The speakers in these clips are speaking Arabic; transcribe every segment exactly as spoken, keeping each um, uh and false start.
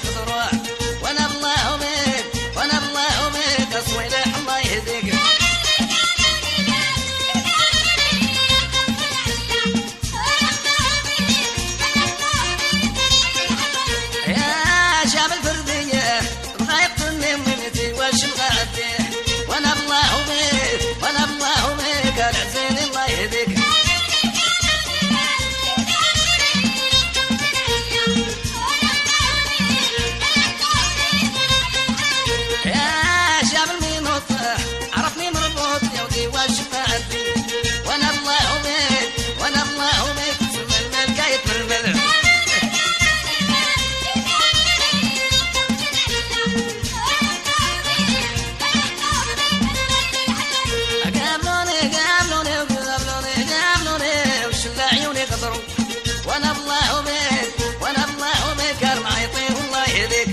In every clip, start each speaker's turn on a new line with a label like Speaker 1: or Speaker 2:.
Speaker 1: تضرع وانا الله بك وانا الله بك اصويلح الله يهديك يا شعب الفردية بغايقتني ومنتي واش مغاديه وانا الله بك وانا الله بك العزيز الله يهديك عرفني مربوط يا ودي واش فاتي وانا الله بك وانا الله بك الململ قايد مرمل قابلوني قابلوني وقابلوني قابلوني وشل عيوني قدروا وانا الله بك وانا الله بك ارمع يطير الله يهديك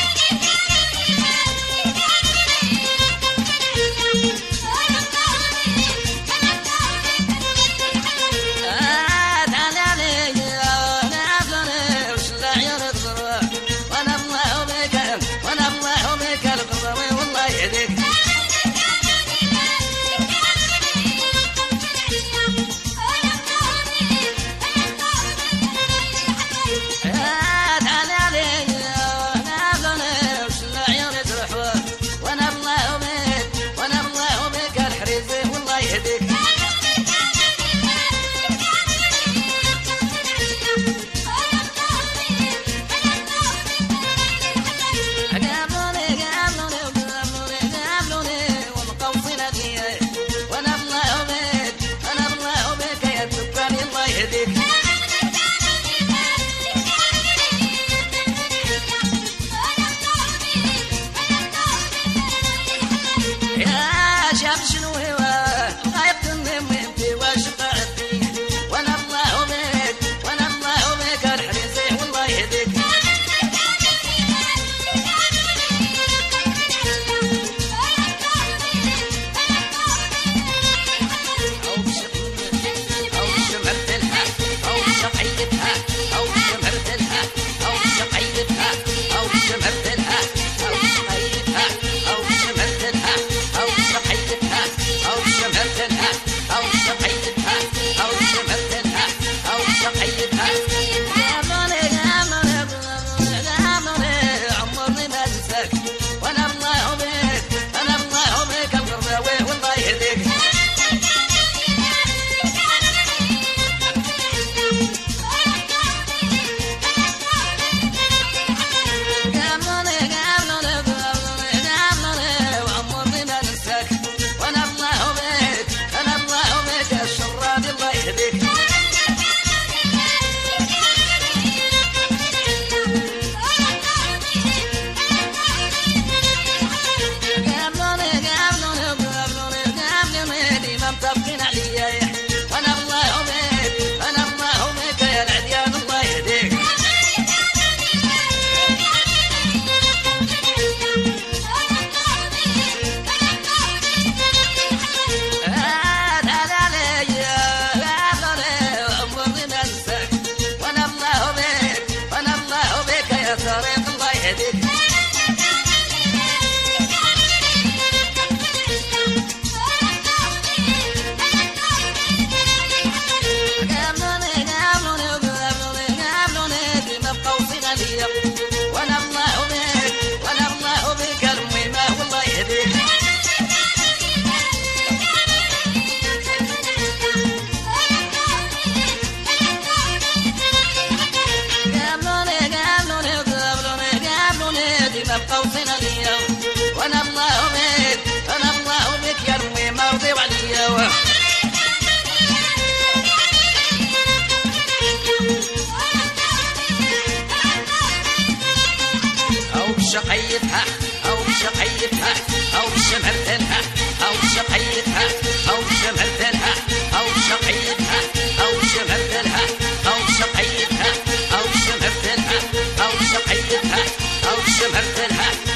Speaker 1: شقيتها أو شقيتها أو شمرتها أو شقيتها أو شمرتها أو شقيتها أو شمرتها أو شقيتها أو شمرتها أو شقيتها أو شمرتها